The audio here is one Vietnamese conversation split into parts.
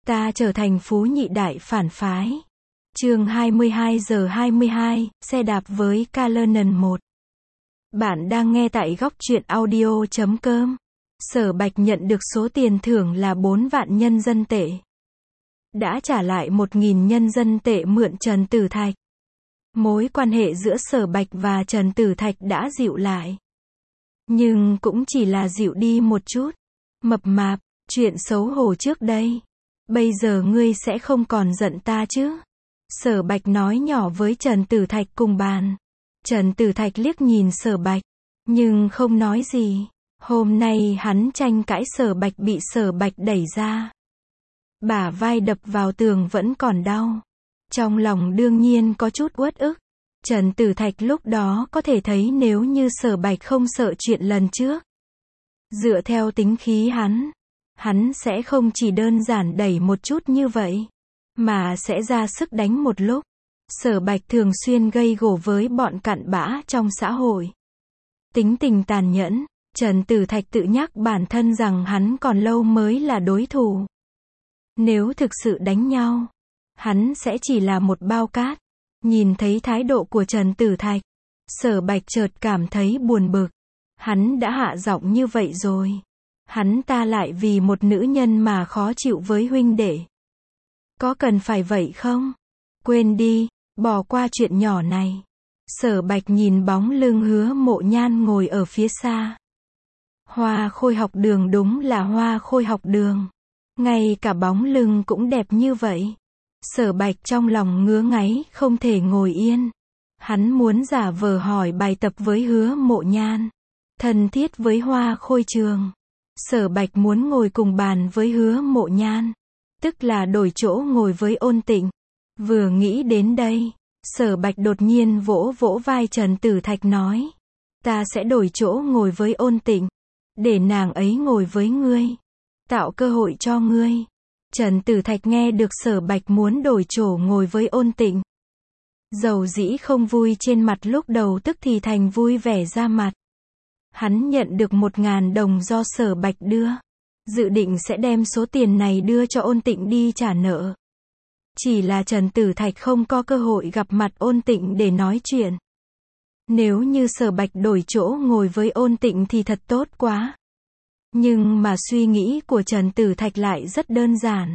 Ta trở thành phú nhị đại phản phái. Chương 22:22, xe đạp với Cullinan 1. Bạn đang nghe tại góc truyện audio.com. Sở Bạch nhận được số tiền thưởng là 4 vạn nhân dân tệ. Đã trả lại 1.000 nhân dân tệ mượn Trần Tử Thạch. Mối quan hệ giữa Sở Bạch và Trần Tử Thạch đã dịu lại. Nhưng cũng chỉ là dịu đi một chút. Mập mạp, chuyện xấu hổ trước đây. Bây giờ ngươi sẽ không còn giận ta chứ? Sở Bạch nói nhỏ với Trần Tử Thạch cùng bàn. Trần Tử Thạch liếc nhìn Sở Bạch, nhưng không nói gì. Hôm nay hắn tranh cãi Sở Bạch bị Sở Bạch đẩy ra. Bả vai đập vào tường vẫn còn đau. Trong lòng đương nhiên có chút uất ức. Trần Tử Thạch lúc đó có thể thấy nếu như Sở Bạch không sợ chuyện lần trước. Dựa theo tính khí hắn sẽ không chỉ đơn giản đẩy một chút như vậy, mà sẽ ra sức đánh một lúc. Sở Bạch thường xuyên gây gổ với bọn cặn bã trong xã hội. Tính tình tàn nhẫn, Trần Tử Thạch tự nhắc bản thân rằng hắn còn lâu mới là đối thủ. Nếu thực sự đánh nhau, hắn sẽ chỉ là một bao cát. Nhìn thấy thái độ của Trần Tử Thạch, Sở Bạch chợt cảm thấy buồn bực. Hắn đã hạ giọng như vậy rồi. Hắn ta lại vì một nữ nhân mà khó chịu với huynh đệ. Có cần phải vậy không? Quên đi, bỏ qua chuyện nhỏ này. Sở Bạch nhìn bóng lưng Hứa Mộ Nhan ngồi ở phía xa. Hoa Khôi học đường đúng là Hoa Khôi học đường. Ngay cả bóng lưng cũng đẹp như vậy. Sở Bạch trong lòng ngứa ngáy không thể ngồi yên. Hắn muốn giả vờ hỏi bài tập với Hứa Mộ Nhan. Thân thiết với Hoa Khôi trường. Sở Bạch muốn ngồi cùng bàn với Hứa Mộ Nhan. Tức là đổi chỗ ngồi với Ôn Tịnh. Vừa nghĩ đến đây, Sở Bạch đột nhiên vỗ vỗ vai Trần Tử Thạch nói. Ta sẽ đổi chỗ ngồi với Ôn Tịnh. Để nàng ấy ngồi với ngươi. Tạo cơ hội cho ngươi. Trần Tử Thạch nghe được Sở Bạch muốn đổi chỗ ngồi với Ôn Tịnh. Dầu dĩ không vui trên mặt lúc đầu tức thì thành vui vẻ ra mặt. Hắn nhận được 1.000 đồng do Sở Bạch đưa. Dự định sẽ đem số tiền này đưa cho Ôn Tịnh đi trả nợ. Chỉ là Trần Tử Thạch không có cơ hội gặp mặt Ôn Tịnh để nói chuyện. Nếu như Sở Bạch đổi chỗ ngồi với Ôn Tịnh thì thật tốt quá. Nhưng mà suy nghĩ của Trần Tử Thạch lại rất đơn giản.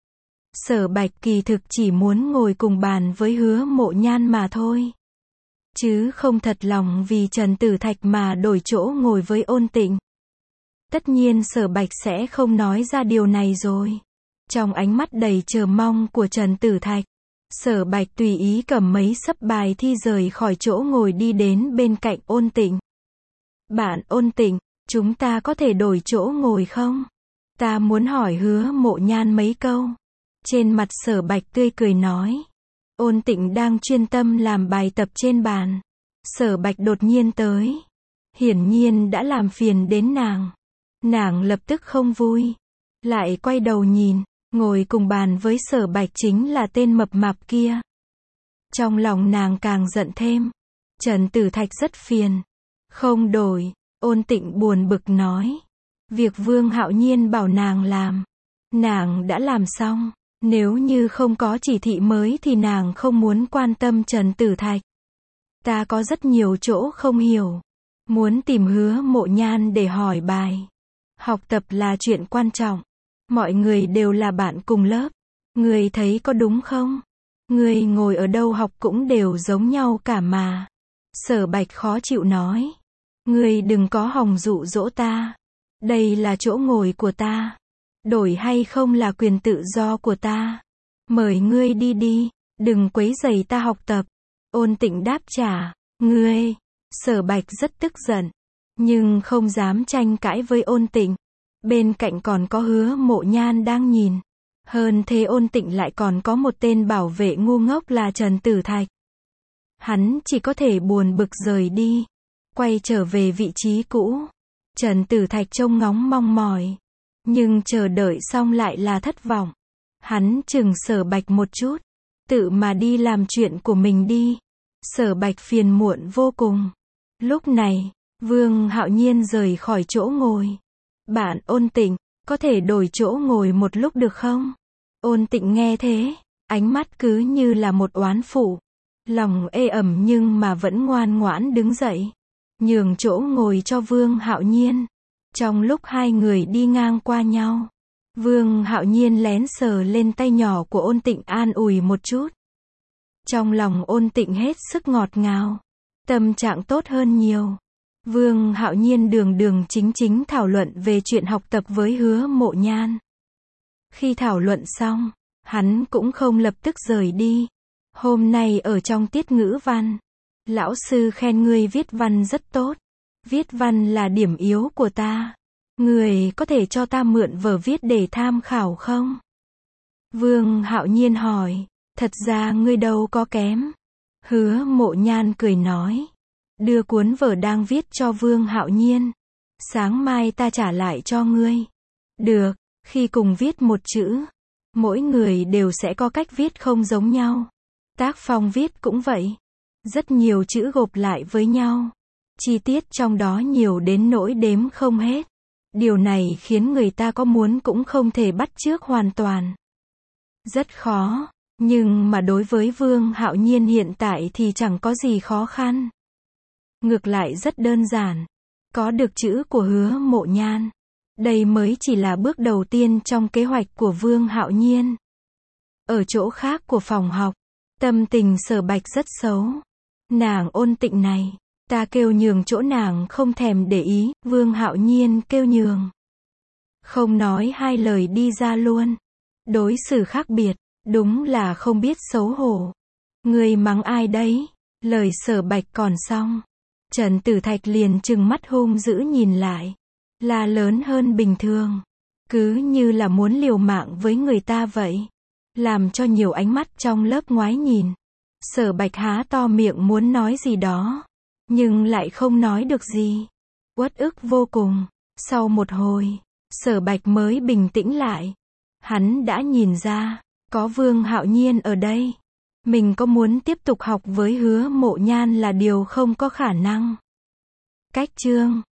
Sở Bạch kỳ thực chỉ muốn ngồi cùng bàn với Hứa Mộ Nhan mà thôi. Chứ không thật lòng vì Trần Tử Thạch mà đổi chỗ ngồi với Ôn Tịnh. Tất nhiên Sở Bạch sẽ không nói ra điều này rồi. Trong ánh mắt đầy chờ mong của Trần Tử Thạch, Sở Bạch tùy ý cầm mấy xấp bài thi rời khỏi chỗ ngồi đi đến bên cạnh Ôn Tịnh. Bạn Ôn Tịnh, chúng ta có thể đổi chỗ ngồi không? Ta muốn hỏi Hứa Mộ Nhan mấy câu. Trên mặt Sở Bạch tươi cười nói. Ôn Tịnh đang chuyên tâm làm bài tập trên bàn. Sở Bạch đột nhiên tới. Hiển nhiên đã làm phiền đến nàng. Nàng lập tức không vui. Lại quay đầu nhìn. Ngồi cùng bàn với Sở Bạch chính là tên mập mạp kia. Trong lòng nàng càng giận thêm. Trần Tử Thạch rất phiền. Không đổi. Ôn Tịnh buồn bực nói. Việc Vương Hạo Nhiên bảo nàng làm. Nàng đã làm xong. Nếu như không có chỉ thị mới thì nàng không muốn quan tâm Trần Tử Thạch. Ta có rất nhiều chỗ không hiểu. Muốn tìm Hứa Mộ Nhan để hỏi bài. Học tập là chuyện quan trọng. Mọi người đều là bạn cùng lớp. Ngươi thấy có đúng không? Ngươi ngồi ở đâu học cũng đều giống nhau cả mà. Sở Bạch khó chịu nói. Ngươi đừng có hòng dụ dỗ ta. Đây là chỗ ngồi của ta. Đổi hay không là quyền tự do của ta. Mời ngươi đi đi. Đừng quấy rầy ta học tập. Ôn Tịnh đáp trả. Ngươi. Sở Bạch rất tức giận. Nhưng không dám tranh cãi với Ôn Tịnh. Bên cạnh còn có Hứa Mộ Nhan đang nhìn. Hơn thế Ôn Tịnh lại còn có một tên bảo vệ ngu ngốc là Trần Tử Thạch. Hắn chỉ có thể buồn bực rời đi. Quay trở về vị trí cũ. Trần Tử Thạch trông ngóng mong mỏi. Nhưng chờ đợi xong lại là thất vọng. Hắn chừng Sở Bạch một chút. Tự mà đi làm chuyện của mình đi. Sở Bạch phiền muộn vô cùng. Lúc này, Vương Hạo Nhiên rời khỏi chỗ ngồi. Bạn Ôn Tịnh, có thể đổi chỗ ngồi một lúc được không? Ôn Tịnh nghe thế, ánh mắt cứ như là một oán phụ. Lòng ê ẩm nhưng mà vẫn ngoan ngoãn đứng dậy, nhường chỗ ngồi cho Vương Hạo Nhiên. Trong lúc hai người đi ngang qua nhau, Vương Hạo Nhiên lén sờ lên tay nhỏ của Ôn Tịnh an ủi một chút. Trong lòng Ôn Tịnh hết sức ngọt ngào, tâm trạng tốt hơn nhiều. Vương Hạo Nhiên đường đường chính chính thảo luận về chuyện học tập với Hứa Mộ Nhan. Khi thảo luận xong, hắn cũng không lập tức rời đi. Hôm nay ở trong tiết ngữ văn, lão sư khen ngươi viết văn rất tốt. Viết văn là điểm yếu của ta. Ngươi có thể cho ta mượn vở viết để tham khảo không? Vương Hạo Nhiên hỏi. Thật ra ngươi đâu có kém. Hứa Mộ Nhan cười nói. Đưa cuốn vở đang viết cho Vương Hạo Nhiên. Sáng mai ta trả lại cho ngươi. Được, khi cùng viết một chữ, mỗi người đều sẽ có cách viết không giống nhau. Tác phong viết cũng vậy. Rất nhiều chữ gộp lại với nhau. Chi tiết trong đó nhiều đến nỗi đếm không hết. Điều này khiến người ta có muốn cũng không thể bắt chước hoàn toàn. Rất khó, nhưng mà đối với Vương Hạo Nhiên hiện tại thì chẳng có gì khó khăn. Ngược lại rất đơn giản. Có được chữ của Hứa Mộ Nhan. Đây mới chỉ là bước đầu tiên trong kế hoạch của Vương Hạo Nhiên. Ở chỗ khác của phòng học, tâm tình Sở Bạch rất xấu. Nàng Ôn Tịnh này, ta kêu nhường chỗ nàng không thèm để ý, Vương Hạo Nhiên kêu nhường. Không nói hai lời đi ra luôn. Đối xử khác biệt, đúng là không biết xấu hổ. Người mắng ai đấy? Lời Sở Bạch còn xong, Trần Tử Thạch liền trừng mắt hung dữ nhìn lại. La lớn hơn bình thường. Cứ như là muốn liều mạng với người ta vậy. Làm cho nhiều ánh mắt trong lớp ngoái nhìn. Sở Bạch há to miệng muốn nói gì đó, nhưng lại không nói được gì. Uất ức vô cùng. Sau một hồi, Sở Bạch mới bình tĩnh lại. Hắn đã nhìn ra, có Vương Hạo Nhiên ở đây. Mình có muốn tiếp tục học với Hứa Mộ Nhan là điều không có khả năng. Cách chương